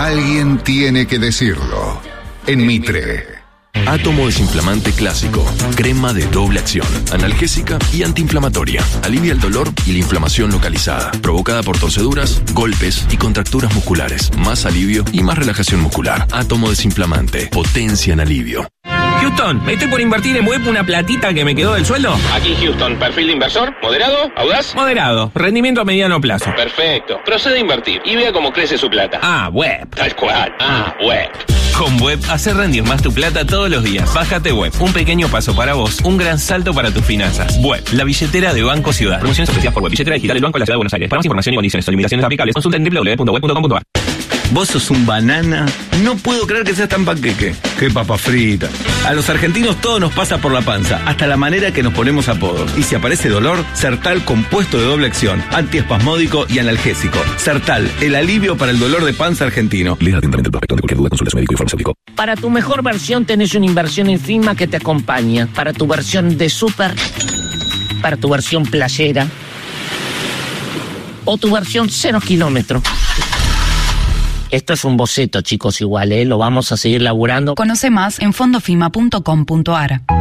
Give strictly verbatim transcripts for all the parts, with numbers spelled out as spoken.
Alguien tiene que decirlo. En Mitre. Átomo desinflamante clásico. Crema de doble acción. Analgésica y antiinflamatoria. Alivia el dolor y la inflamación localizada, provocada por torceduras, golpes y contracturas musculares. Más alivio y más relajación muscular. Átomo desinflamante. Potencia en alivio. Houston, estoy por invertir en web una platita que me quedó del sueldo. Aquí Houston, perfil de inversor, moderado, audaz. Moderado, rendimiento a mediano plazo. Perfecto, procede a invertir y vea cómo crece su plata. Ah, web. Tal cual, ah, web. Con web, hacer rendir más tu plata todos los días. Bájate web, un pequeño paso para vos, un gran salto para tus finanzas. Web, la billetera de Banco Ciudad. Promociones ofrecidas por web, billetera digital del Banco de la Ciudad de Buenos Aires. Para más información y condiciones o limitaciones aplicables, consulta en doble u doble u doble u punto web punto com punto a r. Vos sos un banana. No puedo creer que seas tan panqueque. Qué papa frita. A los argentinos todo nos pasa por la panza, hasta la manera que nos ponemos apodos. Y si aparece dolor, Sertal compuesto de doble acción, antiespasmódico y analgésico. Sertal, el alivio para el dolor de panza argentino. Lea atentamente el prospecto. De cualquier duda, consulta a su médico y farmacéutico. Para tu mejor versión tenés una inversión en firma que te acompaña. Para tu versión de súper, para tu versión playera o tu versión cero kilómetro. Esto es un boceto, chicos, igual, ¿eh? Lo vamos a seguir laburando. Conoce más en fondofima punto com punto a r.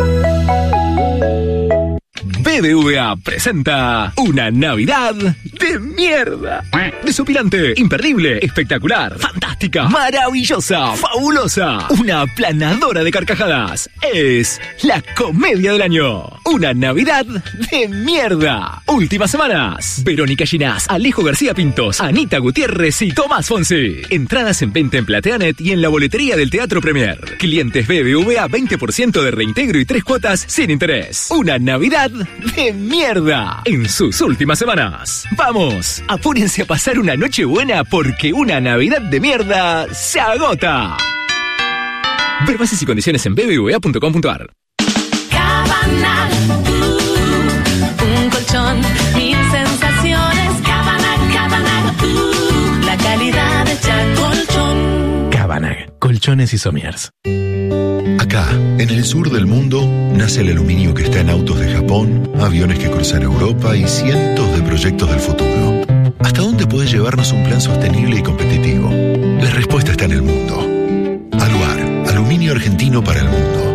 B B V A presenta una Navidad de mierda. Desopilante, imperdible, espectacular, fantástica, maravillosa, fabulosa, una aplanadora de carcajadas. Es la comedia del año. Una Navidad de mierda. Últimas semanas. Verónica Ginás, Alejo García Pintos, Anita Gutiérrez y Tomás Fonsi. Entradas en venta en Plateanet y en la boletería del Teatro Premier. Clientes B B V A veinte por ciento de reintegro y tres cuotas sin interés. Una Navidad de mierda en sus últimas semanas. Vamos, apúrense a pasar una noche buena porque una Navidad de mierda se agota. Ver bases y condiciones en b b v a punto com punto a r. Cabanag, uh, un colchón, mil sensaciones. Cabanag, Cabanag, uh, la calidad hecha colchón. Cabanag, colchones y somiers. Acá, en el sur del mundo, nace el aluminio que está en autos de Japón, aviones que cruzan Europa y cientos de proyectos del futuro. ¿Hasta dónde puede llevarnos un plan sostenible y competitivo? La respuesta está en el mundo. Aluar, aluminio argentino para el mundo.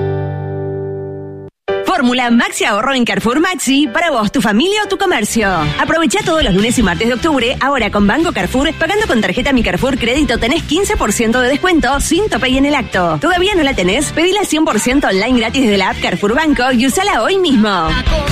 Fórmula Maxi Ahorro en Carrefour Maxi para vos, tu familia o tu comercio. Aprovecha todos los lunes y martes de octubre, ahora con Banco Carrefour, pagando con tarjeta Mi Carrefour Crédito tenés quince por ciento de descuento sin tope y en el acto. ¿Todavía no la tenés? Pedila cien por ciento online gratis desde la app Carrefour Banco y úsala hoy mismo.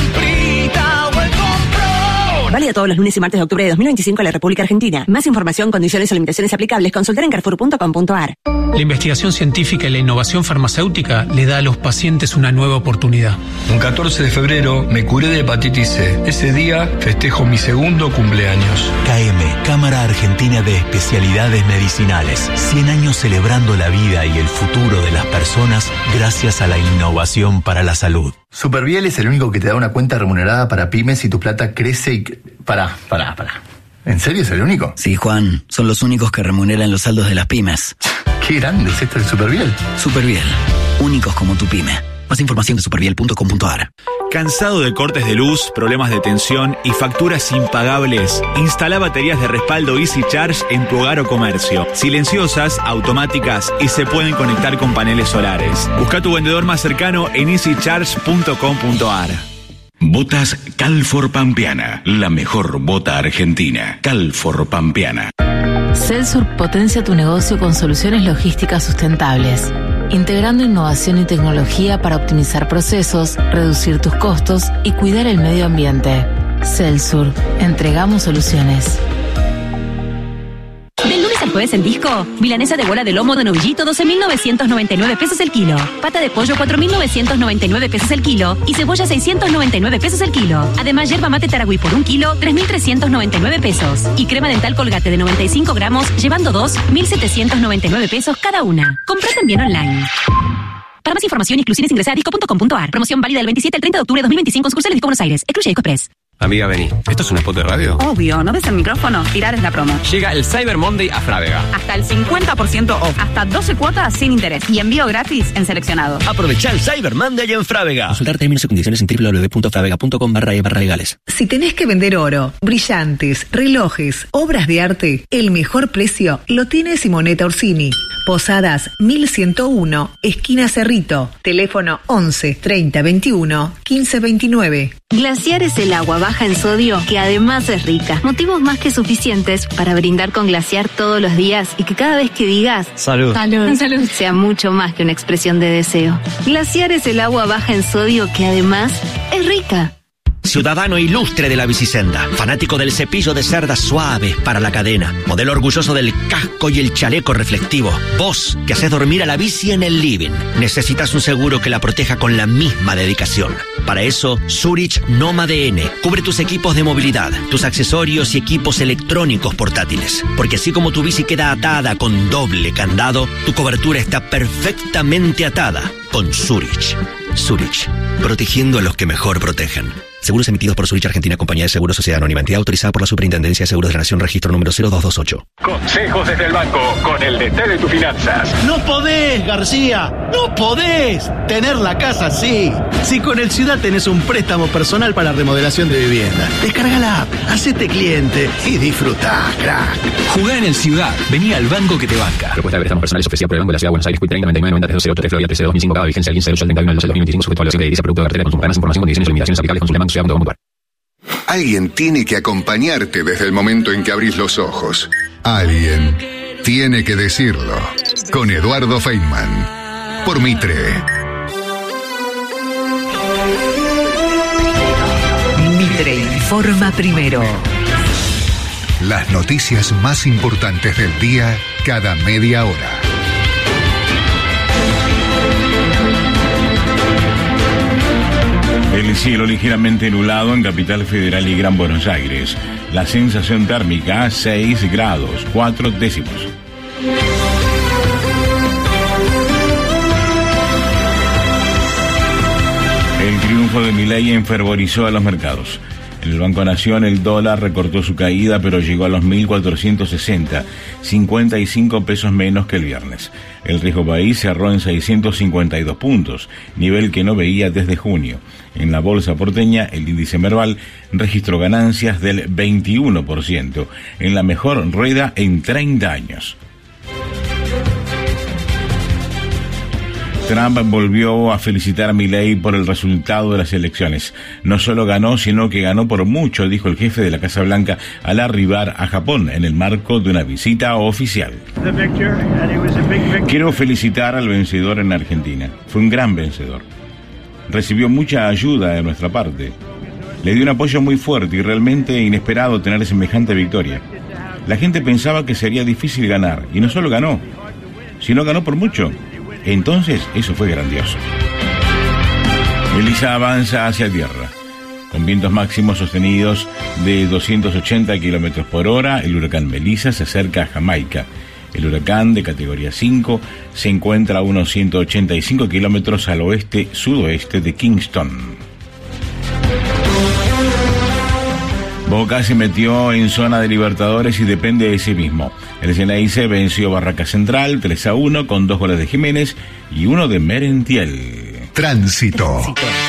Válida todos los lunes y martes de octubre de dos mil veinticinco en la República Argentina. Más información, condiciones o limitaciones aplicables, consultar en carrefour punto com punto a r. La investigación científica y la innovación farmacéutica le da a los pacientes una nueva oportunidad. Un catorce de febrero me curé de hepatitis C. Ese día festejo mi segundo cumpleaños. K M, Cámara Argentina de Especialidades Medicinales. cien años celebrando la vida y el futuro de las personas gracias a la innovación para la salud. Superviel es el único que te da una cuenta remunerada para pymes y tu plata crece y... Pará, pará, pará. ¿En serio es el único? Sí, Juan. Son los únicos que remuneran los saldos de las pymes. Qué grande es esto de Superviel. Superviel. Únicos como tu pyme. Más información de superviel punto com punto a r. ¿Cansado de cortes de luz, problemas de tensión y facturas impagables? Instala baterías de respaldo Easy Charge en tu hogar o comercio. Silenciosas, automáticas y se pueden conectar con paneles solares. Busca tu vendedor más cercano en easy charge punto com punto a r. Botas Calfor Pampeana, la mejor bota argentina. Calfor Pampeana. Celsur potencia tu negocio con soluciones logísticas sustentables, integrando innovación y tecnología para optimizar procesos, reducir tus costos y cuidar el medio ambiente. Celsur, entregamos soluciones. Del lunes al jueves en Disco, milanesa de bola de lomo de novillito doce mil novecientos noventa y nueve pesos el kilo, pata de pollo cuatro mil novecientos noventa y nueve pesos el kilo y cebolla seiscientos noventa y nueve pesos el kilo. Además, yerba mate Taragüí por un kilo, tres mil trescientos noventa y nueve pesos. Y crema dental Colgate de noventa y cinco gramos, llevando dos, mil setecientos noventa y nueve pesos cada una. Comprá también online. Para más información y exclusiones ingresa a disco punto com punto a r. Promoción válida del veintisiete al treinta de octubre de dos mil veinticinco en sucursales Disco Buenos Aires. Excluye Disco Express. Amiga, vení. ¿Esto es un spot de radio? Obvio, ¿no ves el micrófono? Tirar es la promo. Llega el Cyber Monday a Frávega. Hasta el cincuenta por ciento off. Hasta doce cuotas sin interés. Y envío gratis en seleccionado. Aprovecha el Cyber Monday en Frávega. Consultar términos y condiciones en doble u doble u doble u punto fravega punto com barra e barra legales. Si tenés que vender oro, brillantes, relojes, obras de arte, el mejor precio lo tiene Simonetta Orsini. Posadas mil ciento uno, esquina Cerrito. Teléfono once, treinta, veintiuno, quince, veintinueve. Glaciar es el agua baja en sodio que además es rica. Motivos más que suficientes para brindar con Glaciar todos los días y que cada vez que digas Salud. Salud, Salud sea mucho más que una expresión de deseo. Glaciar es el agua baja en sodio que además es rica. Ciudadano ilustre de la bicisenda, fanático del cepillo de cerdas suaves para la cadena, modelo orgulloso del casco y el chaleco reflectivo, vos que haces dormir a la bici en el living, necesitas un seguro que la proteja con la misma dedicación. Para eso, Zurich Noma D N cubre tus equipos de movilidad, tus accesorios y equipos electrónicos portátiles, porque así como tu bici queda atada con doble candado, tu cobertura está perfectamente atada con Zurich. Zurich, protegiendo a los que mejor protegen. Seguros emitidos por Zurich Argentina, Compañía de Seguros, Sociedad Anónima, entidad autorizada por la Superintendencia de Seguros de la Nación, registro número cero dos dos ocho. Consejos desde el banco con el D T de tus finanzas. No podés, García, no podés tener la casa así. Si con el Ciudad tenés un préstamo personal para remodelación de vivienda, descarga la app, hacete cliente y disfrutá, crack. Jugá en el Ciudad, vení al banco que te banca. Propuesta de préstamos personales ofrecida por el Banco de la Ciudad de Buenos Aires, treinta noventa y nueve noventa tres cero ocho tres Florida trece dos mil cinco, cada vigencia el quince de ocho al treinta y uno del doce del dos mil veinticinco, sujeto a la evaluación de edilicia, producto de cartera, consulta más información, condiciones y limitaciones aplicables, consulta banco ciudad punto com punto ar. Alguien tiene que acompañarte desde el momento en que abrís los ojos. Alguien tiene que decirlo. Con Eduardo Feynman. Por Mitre. Mitre informa primero. Las noticias más importantes del día cada media hora. El cielo ligeramente nublado en Capital Federal y Gran Buenos Aires. La sensación térmica seis grados, cuatro décimos. El triunfo de Milei enfervorizó a los mercados. En el Banco Nación el dólar recortó su caída, pero llegó a los mil cuatrocientos sesenta, cincuenta y cinco pesos menos que el viernes. El riesgo país cerró en seiscientos cincuenta y dos puntos, nivel que no veía desde junio. En la bolsa porteña, el índice Merval registró ganancias del veintiuno por ciento, en la mejor rueda en treinta años. Trump volvió a felicitar a Milei por el resultado de las elecciones. No solo ganó, sino que ganó por mucho, dijo el jefe de la Casa Blanca al arribar a Japón en el marco de una visita oficial. Quiero felicitar al vencedor en Argentina. Fue un gran vencedor. Recibió mucha ayuda de nuestra parte. Le dio un apoyo muy fuerte y realmente inesperado tener semejante victoria. La gente pensaba que sería difícil ganar, y no solo ganó, sino ganó por mucho. Entonces, eso fue grandioso. Melissa avanza hacia tierra. Con vientos máximos sostenidos de doscientos ochenta kilómetros por hora, el huracán Melissa se acerca a Jamaica. El huracán de categoría cinco se encuentra a unos ciento ochenta y cinco kilómetros al oeste-sudoeste de Kingston. Boca se metió en zona de Libertadores y depende de sí mismo. El Ceneice venció Barraca Central tres a uno con dos goles de Jiménez y uno de Merentiel. Tránsito.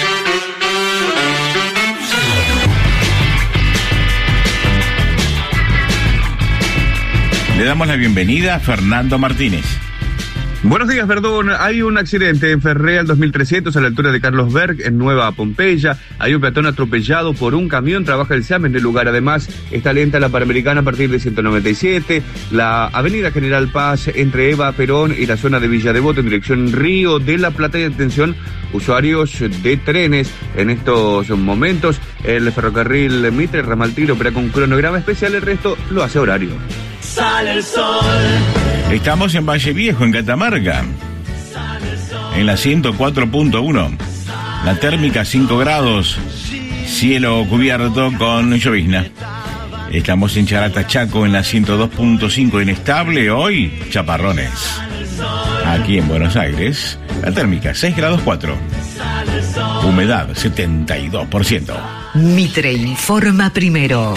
Le damos la bienvenida a Fernando Martínez. Buenos días, Verdún. Hay un accidente en Ferrea al dos mil trescientos a la altura de Carlos Berg, en Nueva Pompeya. Hay un peatón atropellado por un camión, trabaja el SAM en el lugar. Además, está lenta la Panamericana a partir de ciento noventa y siete. La avenida General Paz entre Eva Perón y la zona de Villa Devoto en dirección Río de la Plata. Y atención, usuarios de trenes en estos momentos. El ferrocarril Mitre Ramal Tigre opera con cronograma especial, el resto lo hace horario. Sale el sol. Estamos en Valle Viejo, en Catamarca, en la ciento cuatro punto uno. La térmica cinco grados, cielo cubierto con llovizna. Estamos en Charata, Chaco, en la ciento dos punto cinco, inestable, hoy chaparrones. Aquí en Buenos Aires, la térmica seis grados cuatro. Humedad setenta y dos por ciento. Mitre informa primero.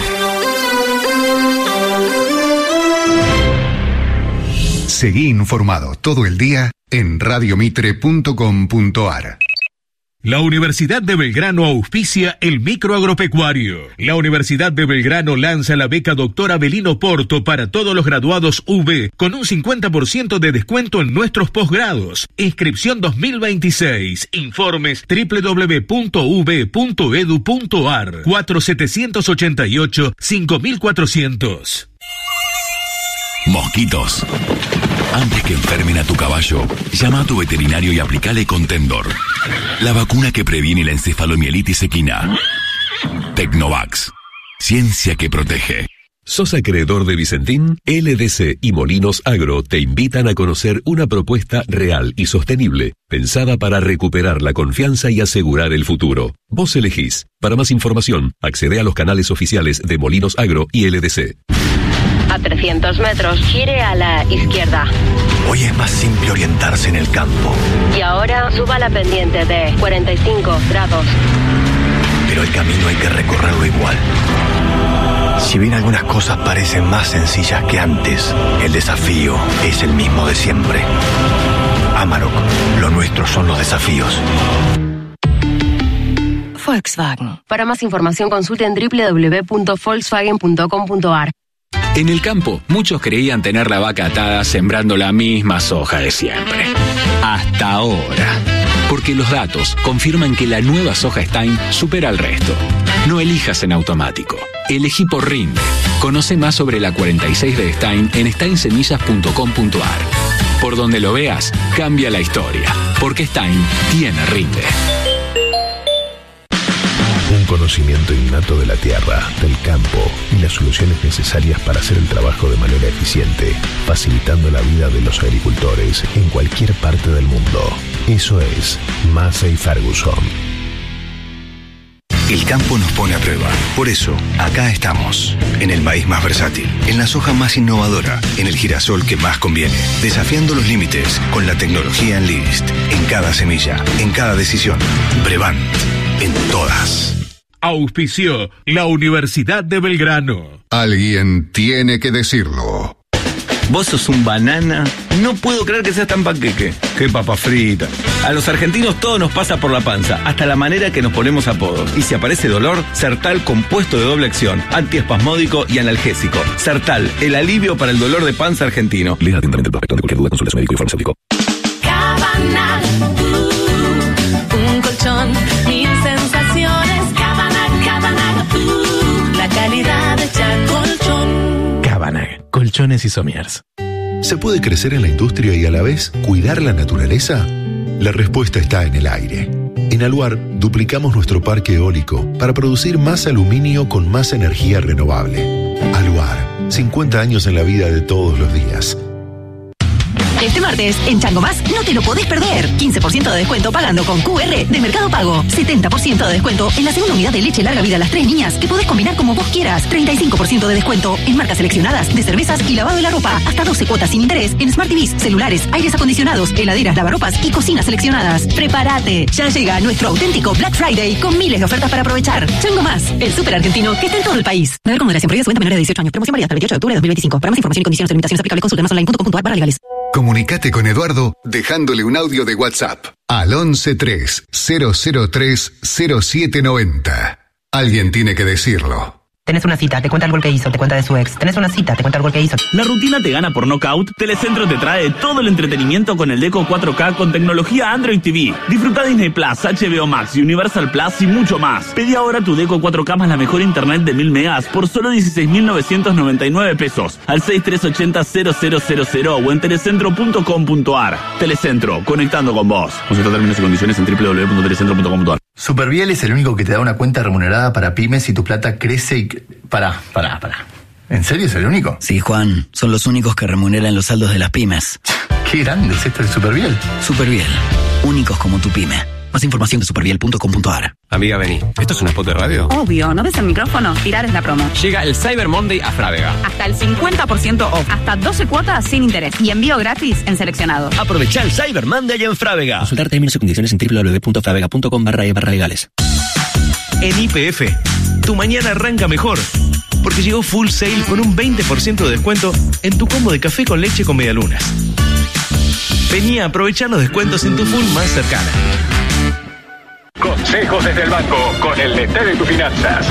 Seguí informado todo el día en radiomitre punto com punto ar. La Universidad de Belgrano auspicia el microagropecuario. La Universidad de Belgrano lanza la beca Doctor Avelino Porto para todos los graduados U B con un cincuenta por ciento de descuento en nuestros posgrados. Inscripción dos mil veintiséis. Informes doble u doble u doble u punto u b punto e d u punto a r. cuatro siete ocho ocho cinco cuatrocientos. Mosquitos. Antes que enfermen a tu caballo, llama a tu veterinario y aplicale Contendor, la vacuna que previene la encefalomielitis equina. Tecnovax. Ciencia que protege. ¿Sos acreedor de Vicentín? L D C y Molinos Agro te invitan a conocer una propuesta real y sostenible, pensada para recuperar la confianza y asegurar el futuro. Vos elegís. Para más información, accede a los canales oficiales de Molinos Agro y L D C. A trescientos metros, gire a la izquierda. Hoy es más simple orientarse en el campo. Y ahora suba la pendiente de cuarenta y cinco grados. Pero el camino hay que recorrerlo igual. Si bien algunas cosas parecen más sencillas que antes, el desafío es el mismo de siempre. Amarok, lo nuestro son los desafíos. Volkswagen. Para más información consulte en doble u doble u doble u punto volkswagen punto com punto a r. En el campo, muchos creían tener la vaca atada sembrando la misma soja de siempre. Hasta ahora. Porque los datos confirman que la nueva soja Stein supera al resto. No elijas en automático. Elegí por rinde. Conoce más sobre la cuarenta y seis de Stein en stein semillas punto com punto a r. Por donde lo veas, cambia la historia. Porque Stein tiene rinde. Un conocimiento innato de la tierra, del campo y las soluciones necesarias para hacer el trabajo de manera eficiente, facilitando la vida de los agricultores en cualquier parte del mundo. Eso es Massey Ferguson. El campo nos pone a prueba. Por eso, acá estamos. En el maíz más versátil, en la soja más innovadora, en el girasol que más conviene. Desafiando los límites con la tecnología Enlist. En cada semilla, en cada decisión. Brevant. En todas. Auspició la Universidad de Belgrano. Alguien tiene que decirlo. Vos sos un banana. No puedo creer que seas tan panqueque. Qué papa frita. A los argentinos todo nos pasa por la panza, hasta la manera que nos ponemos apodos. Y si aparece dolor, Sertal compuesto de doble acción, antiespasmódico y analgésico. Sertal, el alivio para el dolor de panza argentino. Lea atentamente el prospecto. De cualquier duda, consulte a su médico y farmacéutico. Cabana, uh, un colchón, mil sensaciones. Cabana, Cabana, uh, la calidad hecha colchón. Cabana, colchones y somiers. ¿Se puede crecer en la industria y a la vez cuidar la naturaleza? La respuesta está en el aire. En Aluar duplicamos nuestro parque eólico para producir más aluminio con más energía renovable. Aluar, cincuenta años en la vida de todos los días. Este martes, en Chango Más, no te lo podés perder. quince por ciento de descuento pagando con Q R de Mercado Pago. setenta por ciento de descuento en la segunda unidad de leche larga vida a las tres niñas, que podés combinar como vos quieras. treinta y cinco por ciento de descuento en marcas seleccionadas de cervezas y lavado de la ropa. Hasta doce cuotas sin interés en Smart T Vs, celulares, aires acondicionados, heladeras, lavarropas y cocinas seleccionadas. Prepárate. Ya llega nuestro auténtico Black Friday con miles de ofertas para aprovechar. Chango Más, el súper argentino que está en todo el país. Beber con moderación. Prohibida su venta a menores de dieciocho años. Promoción válida hasta el veintiocho de octubre de dos mil veinticinco. Para más información y condiciones y limitaciones aplicables, consulte más online punto com punto a r barra legales. Comunicate con Eduardo dejándole un audio de WhatsApp al once tres cero cero tres cero siete noventa. Alguien tiene que decirlo. Tenés una cita, te cuenta el gol que hizo, te cuenta de su ex. Tenés una cita, te cuenta el gol que hizo. ¿La rutina te gana por nocaut? Telecentro te trae todo el entretenimiento con el Deco cuatro K con tecnología Android T V. Disfruta Disney Plus, H B O Max, Universal Plus y mucho más. Pedí ahora tu Deco cuatro K más la mejor internet de mil megas por solo dieciséis mil novecientos noventa y nueve pesos al seis tres ocho cero cero cero cero cero o en telecentro punto com punto a r. Telecentro, conectando con vos. Consulta términos y condiciones en doble u doble u doble u punto telecentro punto com punto a r. Superviel es el único que te da una cuenta remunerada para pymes y tu plata crece y... Pará, pará, pará. ¿En serio es el único? Sí, Juan. Son los únicos que remuneran los saldos de las pymes. Qué grande es esto de Superviel. Superviel. Únicos como tu pyme. Más información en superviel punto com punto a r. Amiga, vení. ¿Esto es una spot de radio? Obvio, ¿no ves el micrófono? Tirar es la promo. Llega el Cyber Monday a Frávega. Hasta el cincuenta por ciento off. Hasta doce cuotas sin interés. Y envío gratis en seleccionado. Aprovecha el Cyber Monday en Frávega. Consultar términos y condiciones en doble u doble u doble u punto fravega punto com barra e barra legales. En Y P F, tu mañana arranca mejor. Porque llegó Full Sale con un veinte por ciento de descuento en tu combo de café con leche con medialunas. Vení a aprovechar los descuentos en tu full más cercana. Consejos desde el banco con el D T de tus finanzas.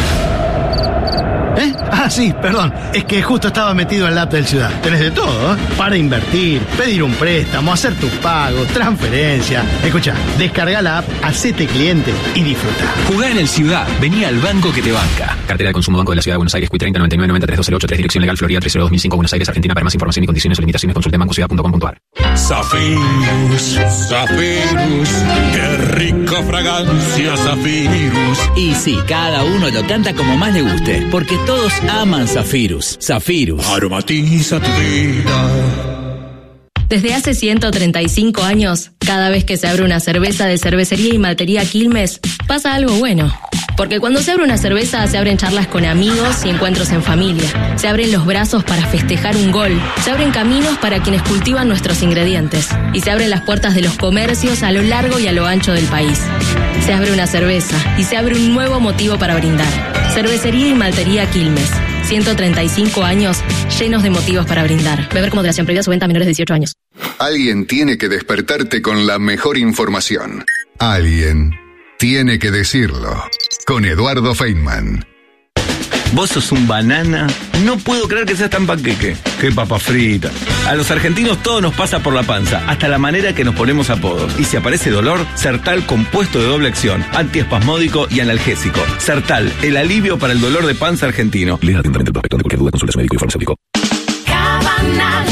¿Eh? Ah, sí, perdón. Es que justo estaba metido en la app del Ciudad. Tenés de todo, ¿eh? Para invertir, pedir un préstamo, hacer tus pagos, transferencia. Escucha, descarga la app, hacete cliente y disfruta. Jugá en el Ciudad. Vení al banco que te banca. Cartera de consumo Banco de la Ciudad de Buenos Aires. Q treinta noventa y nueve noventa tres dos cero ocho tres. Dirección legal Florida tres cero dos mil cinco Buenos Aires, Argentina. Para más información y condiciones o limitaciones consulte banco ciudad punto com punto a r. Zafirus, Zafirus, qué rica fragancia Zafirus. Y sí, cada uno lo canta como más le guste, porque todos aman Zafirus. Zafirus. Aromatiza tu vida. Desde hace ciento treinta y cinco años, cada vez que se abre una cerveza de Cervecería y Maltería Quilmes, pasa algo bueno. Porque cuando se abre una cerveza, se abren charlas con amigos y encuentros en familia. Se abren los brazos para festejar un gol. Se abren caminos para quienes cultivan nuestros ingredientes. Y se abren las puertas de los comercios a lo largo y a lo ancho del país. Se abre una cerveza y se abre un nuevo motivo para brindar. Cervecería y Maltería Quilmes. ciento treinta y cinco años llenos de motivos para brindar. Beber con moderación, prohibida su venta a menores de dieciocho años. Alguien tiene que despertarte con la mejor información. Alguien tiene que decirlo. Con Eduardo Feynman. Vos sos un banana. No puedo creer que seas tan panqueque. Qué papa frita. A los argentinos todo nos pasa por la panza, hasta la manera que nos ponemos apodos. Y si aparece dolor, Sertal compuesto de doble acción, antiespasmódico y analgésico. Sertal, el alivio para el dolor de panza argentino. Lea atentamente el prospecto. De cualquier duda, consulte a su médico y farmacéutico. Cabanal,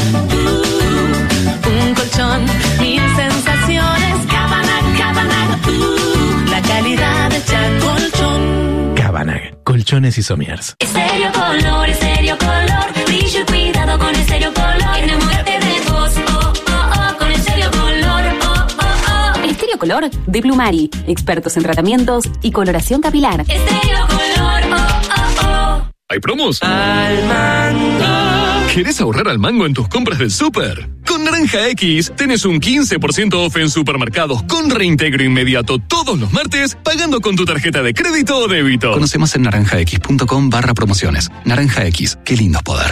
uh, un colchón, mil sensaciones. Cabanal, Cabanal, uh, la calidad de Chacolchón. Cabanag, colchones y somiers. Estéreo color, estéreo color, brillo y cuidado con estéreo color. Enamórate de vos, oh, oh, oh, con estéreo color, oh, oh, oh. Estéreo Color de Plumari, expertos en tratamientos y coloración capilar. Estéreo color, oh, oh, oh. ¿Hay promos? Al mango. ¿Querés ahorrar al mango en tus compras del súper? Con Naranja X tenés un quince por ciento off en supermercados con reintegro inmediato todos los martes pagando con tu tarjeta de crédito o débito. Conoce más en naranjax.com barra promociones. Naranja X, qué lindo es poder.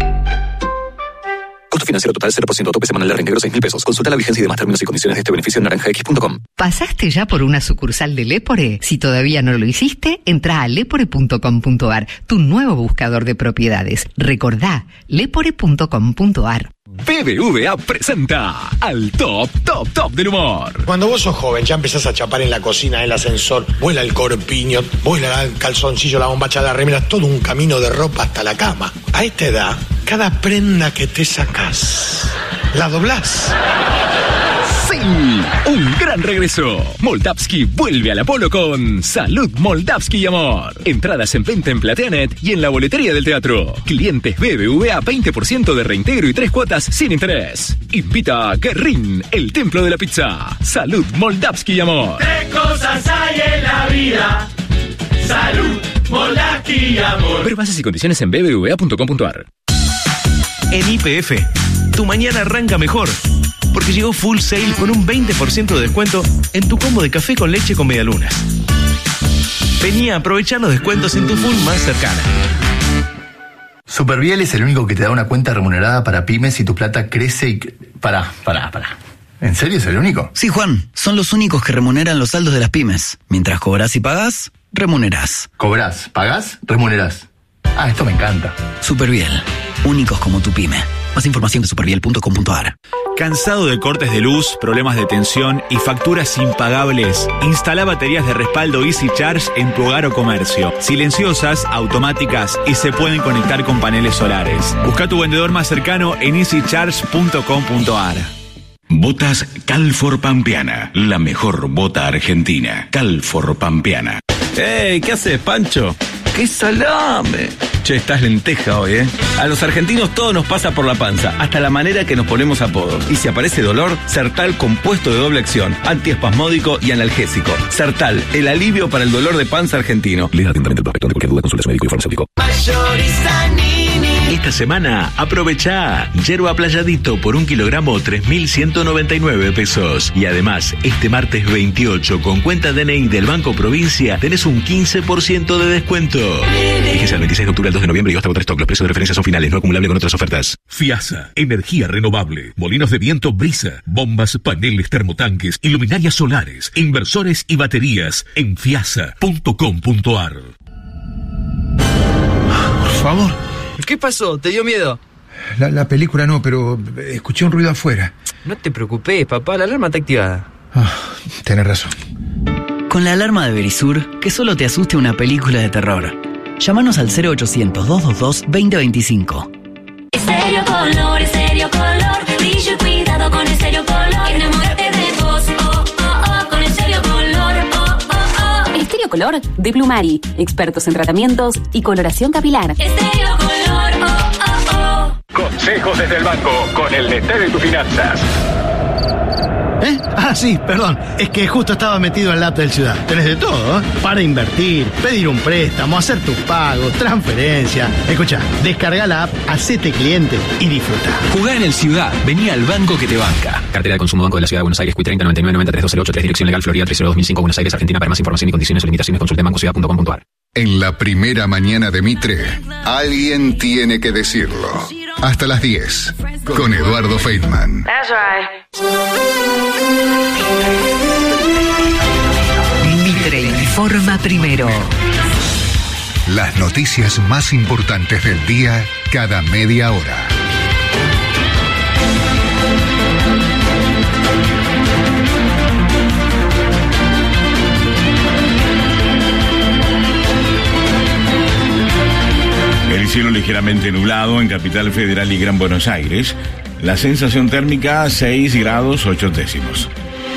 Costo financiero total cero por ciento, tope semanal de reintegro seis mil pesos. Consulta la vigencia y demás términos y condiciones de este beneficio en naranja x punto com. ¿Pasaste ya por una sucursal de Lepore? Si todavía no lo hiciste, entra a lepore punto com punto a r, tu nuevo buscador de propiedades. Recordá, lepore punto com punto a r. B B V A presenta al top, top, top del humor. Cuando vos sos joven, ya empezás a chapar en la cocina, en el ascensor, vuela el corpiño, vuela el calzoncillo, la bombacha, la remera, todo un camino de ropa hasta la cama. A esta edad, cada prenda que te sacás, la doblás. Sí, un gran regreso. Moldavsky vuelve al Apolo con Salud Moldavsky y Amor. Entradas en venta en Plateanet y en la boletería del teatro. Clientes B B V A veinte por ciento de reintegro y tres cuotas sin interés. Invita a Guerrín, el templo de la pizza. Salud Moldavsky y Amor. Tres cosas hay en la vida: salud, Moldavsky y amor. Ver bases y condiciones en b b v a punto com punto a r. En Y P F, tu mañana arranca mejor. Porque llegó Full Sale con un veinte por ciento de descuento en tu combo de café con leche con medialunas. Vení a aprovechar los descuentos en tu full más cercana. Superviel es el único que te da una cuenta remunerada para pymes y tu plata crece y... Pará, pará, pará. ¿En serio es el único? Sí, Juan. Son los únicos que remuneran los saldos de las pymes. Mientras cobras y pagás, remunerás. Cobrás, pagás, remunerás. Ah, esto me encanta. Superviel. Únicos como tu pyme. Más información de superviel punto com punto a r. ¿Cansado de cortes de luz, problemas de tensión y facturas impagables? Instala baterías de respaldo Easy Charge en tu hogar o comercio. Silenciosas, automáticas y se pueden conectar con paneles solares. Busca tu vendedor más cercano en easy charge punto com punto a r. Botas Calfor Pampeana, la mejor bota argentina. Calfor Pampeana. ¡Ey! ¿Qué haces, Pancho? ¡Qué salame! Che, estás lenteja hoy, ¿eh? A los argentinos todo nos pasa por la panza, hasta la manera que nos ponemos apodos. Y si aparece dolor, Sertal compuesto de doble acción, antiespasmódico y analgésico. Sertal, el alivio para el dolor de panza argentino. Lea atentamente el prospecto. Ante cualquier duda, consulte a su médico y farmacéutico. Esta semana aprovecha yerba playadito por un kilogramo tres mil ciento noventa y nueve pesos. Y además, este martes veintiocho con cuenta D N I del Banco Provincia tenés un quince por ciento de descuento. Fíjese al veintiséis de octubre al dos de noviembre y hasta agotar stock. Los precios de referencia son finales, no acumulable con otras ofertas. FIASA, energía renovable, molinos de viento Brisa, bombas, paneles, termotanques, iluminarias solares, inversores y baterías en fiasa punto com punto ar. Por favor. ¿Qué pasó? ¿Te dio miedo? La, la película no, pero escuché un ruido afuera. No te preocupes, papá, la alarma está activada. Ah, tenés razón. Con la alarma de Verisur, que solo te asuste una película de terror. Llámanos al cero ochocientos, doscientos veintidós, veinte veinticinco. Estéreo Color, Estéreo Color, brillo y cuidado con Estéreo Color. Enamórate de vos, oh, oh, oh, con Estéreo Color, oh, oh, oh. Estéreo Color de Plumari, expertos en tratamientos y coloración capilar. Estéreo Color, oh, oh, oh. Consejos desde el banco con el D T de tus finanzas. ¿Eh? Ah, sí, perdón. Es que justo estaba metido en la app del Ciudad. Tenés de todo, ¿eh? Para invertir, pedir un préstamo, hacer tus pagos, transferencia. Escuchá, descarga la app, hacete cliente y disfruta. Jugá en el Ciudad. Vení al banco que te banca. Cartera de consumo Banco de la Ciudad de Buenos Aires. Q treinta noventa y nueve noventa y tres dos cero ocho tres. Dirección legal Florida tres cero dos mil cinco. Buenos Aires, Argentina. Para más información y condiciones o limitaciones consulte banco ciudad punto com punto ar. En la primera mañana de Mitre, alguien tiene que decirlo. Hasta las diez, con Eduardo Feynman. That's right. Mitre informa primero. Las noticias más importantes del día cada media hora. El cielo ligeramente nublado en Capital Federal y Gran Buenos Aires. La sensación térmica seis grados ocho décimos.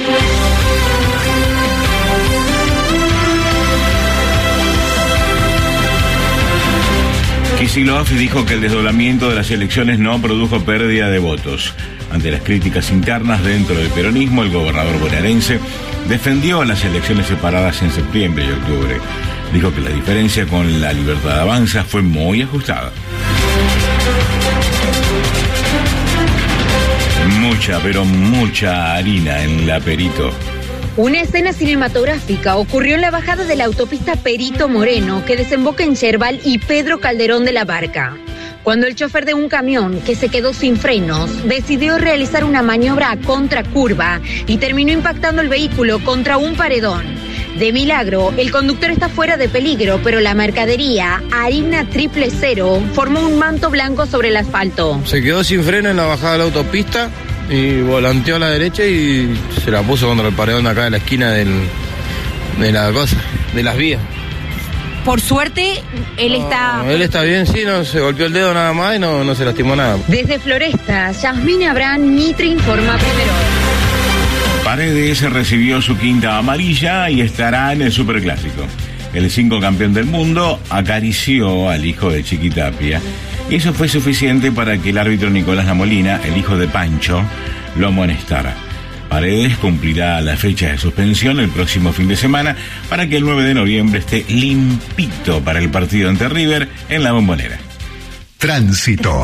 Kicillof dijo que el desdoblamiento de las elecciones no produjo pérdida de votos. Ante las críticas internas dentro del peronismo, el gobernador bonaerense defendió las elecciones separadas en septiembre y octubre. Dijo que la diferencia con la Libertad Avanza fue muy ajustada. Mucha, pero mucha harina en la Perito. Una escena cinematográfica ocurrió en la bajada de la autopista Perito Moreno, que desemboca en Yerbal y Pedro Calderón de la Barca, cuando el chofer de un camión que se quedó sin frenos decidió realizar una maniobra a contracurva y terminó impactando el vehículo contra un paredón. De milagro, el conductor está fuera de peligro, pero la mercadería, harina triple cero, formó un manto blanco sobre el asfalto. Se quedó sin freno en la bajada de la autopista y volanteó a la derecha y se la puso contra el paredón de acá de la esquina del, de la cosa, de las vías. Por suerte, él no, está... Él está bien, sí, no se golpeó el dedo nada más y no, no se lastimó nada. Desde Floresta, Yasmín Abraham, Mitre informa primero. Paredes recibió su quinta amarilla y estará en el Superclásico. El cinco campeón del mundo acarició al hijo de Chiquitapia y eso fue suficiente para que el árbitro Nicolás Lamolina, el hijo de Pancho, lo amonestara. Paredes cumplirá la fecha de suspensión el próximo fin de semana para que el nueve de noviembre esté limpito para el partido ante River en la Bombonera. Tránsito.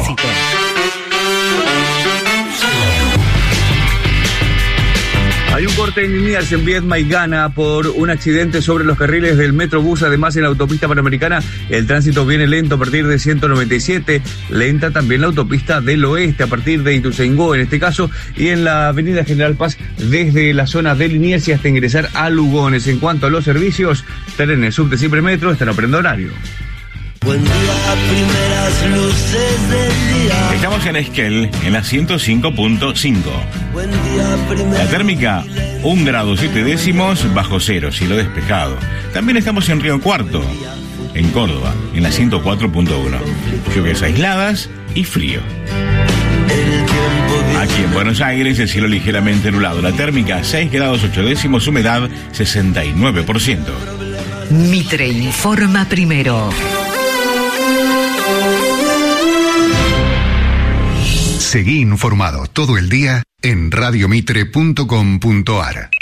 Hay un corte en líneas en Viedma y Ghana por un accidente sobre los carriles del Metrobús. Además, en la autopista panamericana el tránsito viene lento a partir de ciento noventa y siete. Lenta también la autopista del oeste a partir de Ituzaingó, en este caso, y en la avenida General Paz desde la zona de Liniers y hasta ingresar a Lugones. En cuanto a los servicios, trenes, subte, Siempre Metro están a prenda horario. Buen día, primeras luces del día. Estamos en Esquel, en la ciento cinco punto cinco. Buen día, primeras. La térmica, un grado siete décimos bajo cero, cielo despejado. También estamos en Río Cuarto, en Córdoba, en la ciento cuatro punto uno. Lluvias aisladas y frío. Aquí en Buenos Aires, el cielo ligeramente nublado. La térmica, seis grados ocho décimos, humedad sesenta y nueve por ciento. Mitre informa primero. Seguí informado todo el día en radio mitre punto com punto a r.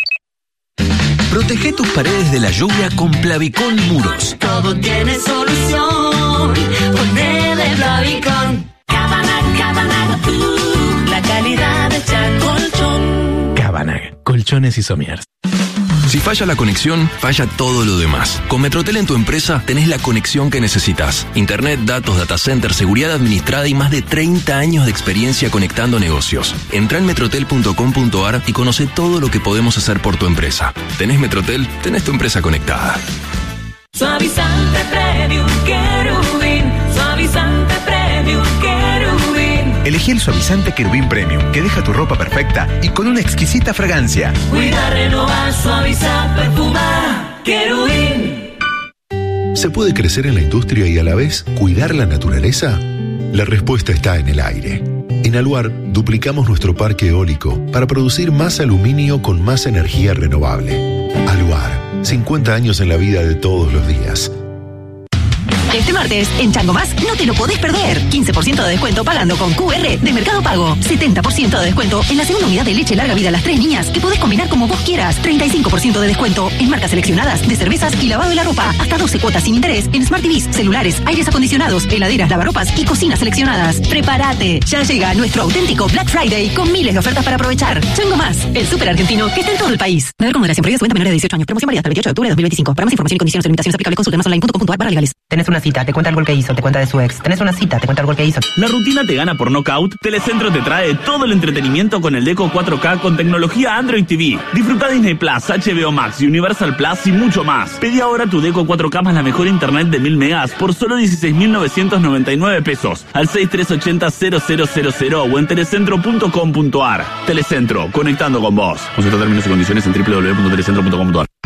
Protege tus paredes de la lluvia con Plavicón Muros. Todo tiene solución. Ponele Plavicón. Cabanag, Cabanag, uh, la calidad de colchón. Cabanag, colchones y somiers. Si falla la conexión, falla todo lo demás. Con Metrotel en tu empresa tenés la conexión que necesitas. Internet, datos, data center, seguridad administrada y más de treinta años de experiencia conectando negocios. Entrá en metrotel punto com punto a r y conoce todo lo que podemos hacer por tu empresa. ¿Tenés Metrotel? Tenés tu empresa conectada. Suavizante Premium Querubín. Suavizante Premium Querubín. Elegí el suavizante Querubín Premium, que deja tu ropa perfecta y con una exquisita fragancia. Cuida, renovar, suavizar, perfumar. Querubín. ¿Se puede crecer en la industria y a la vez cuidar la naturaleza? La respuesta está en el aire. En Aluar duplicamos nuestro parque eólico para producir más aluminio con más energía renovable. Aluar, cincuenta años en la vida de todos los días. Este martes, en Chango Más, no te lo podés perder. quince por ciento de descuento pagando con Q R de Mercado Pago. setenta por ciento de descuento en la segunda unidad de leche larga vida a las tres niñas, que podés combinar como vos quieras. treinta y cinco por ciento de descuento en marcas seleccionadas de cervezas y lavado de la ropa. Hasta doce cuotas sin interés en Smart T Vs, celulares, aires acondicionados, heladeras, lavarropas y cocinas seleccionadas. Prepárate. Ya llega nuestro auténtico Black Friday con miles de ofertas para aprovechar. Chango Más, el súper argentino que está en todo el país. Beber con moderación, prohibida su venta a menores de dieciocho años. Promoción válida hasta el veintiocho de octubre de dos mil veinticinco. Para más información y condiciones y limitaciones aplicables, consulte más online punto com punto a r barra legales. Tenés una cita, te cuenta el gol que hizo, te cuenta de su ex. Tenés una cita, te cuenta el gol que hizo. ¿La rutina te gana por nocaut? Telecentro te trae todo el entretenimiento con el Deco cuatro K con tecnología Android T V. Disfruta Disney Plus, H B O Max, Universal Plus y mucho más. Pedí ahora tu Deco cuatro K más la mejor internet de mil megas por solo dieciséis mil novecientos noventa y nueve pesos al seis tres ocho cero cero cero cero cero o en telecentro punto com punto a r. Telecentro, conectando con vos. Consulta términos y condiciones en doble u doble u doble u punto telecentro punto com punto a r.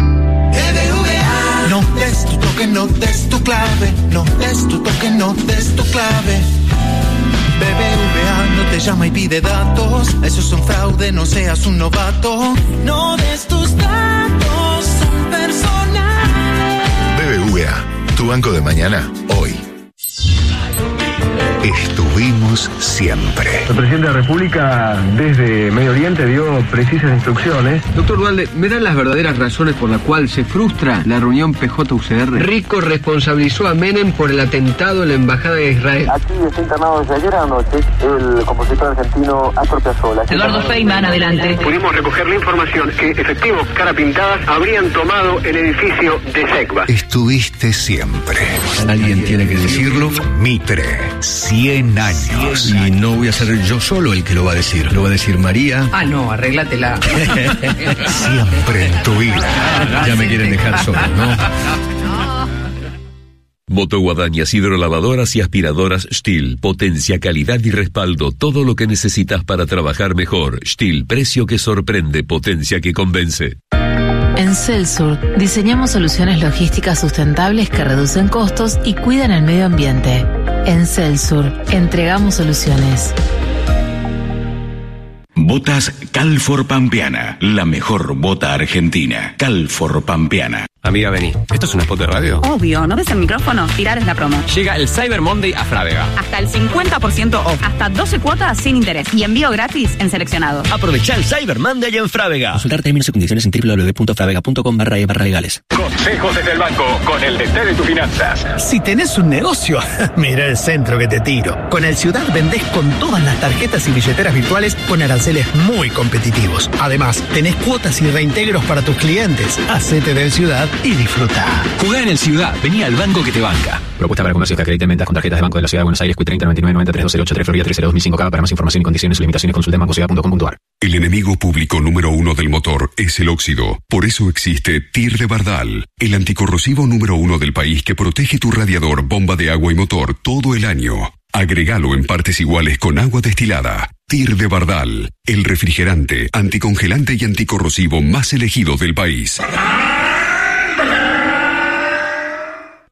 No des tu toque, no des tu clave. No des tu toque, no des tu clave. B B V A no te llama y pide datos. Eso es un fraude, no seas un novato. No des tus datos, son personales. B B V A, tu banco de mañana, hoy. Estuvimos siempre. El presidente de la República desde Medio Oriente dio precisas instrucciones. Doctor Dualde, ¿me dan las verdaderas razones por las cuales se frustra la reunión P J U C R? Rico responsabilizó a Menem por el atentado en la Embajada de Israel. Aquí está internado desde ayer anoche el compositor argentino Astor Piazzolla. Eduardo Feynman, adelante. Pudimos recoger la información que efectivos cara pintadas habrían tomado el edificio de SECBA. Estuviste siempre. Alguien tiene que decirlo. Mitre, cien años. Y no voy a ser yo solo el que lo va a decir. Lo va a decir María. Ah, no, arréglatela. Siempre en tu vida. Ya me quieren dejar solo, ¿no? Motoguadañas, hidrolavadoras y aspiradoras Stihl. Potencia, calidad y respaldo. Todo lo que necesitas para trabajar mejor. Stihl, precio que sorprende, potencia que convence. En Celsur diseñamos soluciones logísticas sustentables que reducen costos y cuidan el medio ambiente. En Celsur entregamos soluciones. Botas Calfor Pampeana, la mejor bota argentina. Calfor Pampeana. Amiga, vení. ¿Esto es un spot de radio? Obvio, ¿no ves el micrófono? Tirar es la promo. Llega el Cyber Monday a Frávega. Hasta el cincuenta por ciento off. Hasta doce cuotas sin interés. Y envío gratis en seleccionado. Aprovecha el Cyber Monday en Frávega. Consultar términos y condiciones en doble u doble u doble u punto fravega punto com barra e barra legales. Consejos desde el banco con el D T de tus finanzas. Si tenés un negocio, mira el centro que te tiro. Con el Ciudad vendés con todas las tarjetas y billeteras virtuales con aranceles muy competitivos. Además, tenés cuotas y reintegros para tus clientes. Hacete del Ciudad y disfruta. Jugá en el Ciudad, vení al banco que te banca. Propuesta para comercios que acrediten ventas con tarjetas de Banco de la Ciudad de Buenos Aires, Q treinta noventa y nueve noventa treinta cero ocho tres Florida tres cero dos mil cinco K. Para más información y condiciones y limitaciones consulta en banco ciudad punto com punto a r. El enemigo público número uno del motor es el óxido. Por eso existe T I R de Bardal, el anticorrosivo número uno del país que protege tu radiador, bomba de agua y motor todo el año. Agregalo en partes iguales con agua destilada. T I R de Bardal, el refrigerante, anticongelante y anticorrosivo más elegido del país.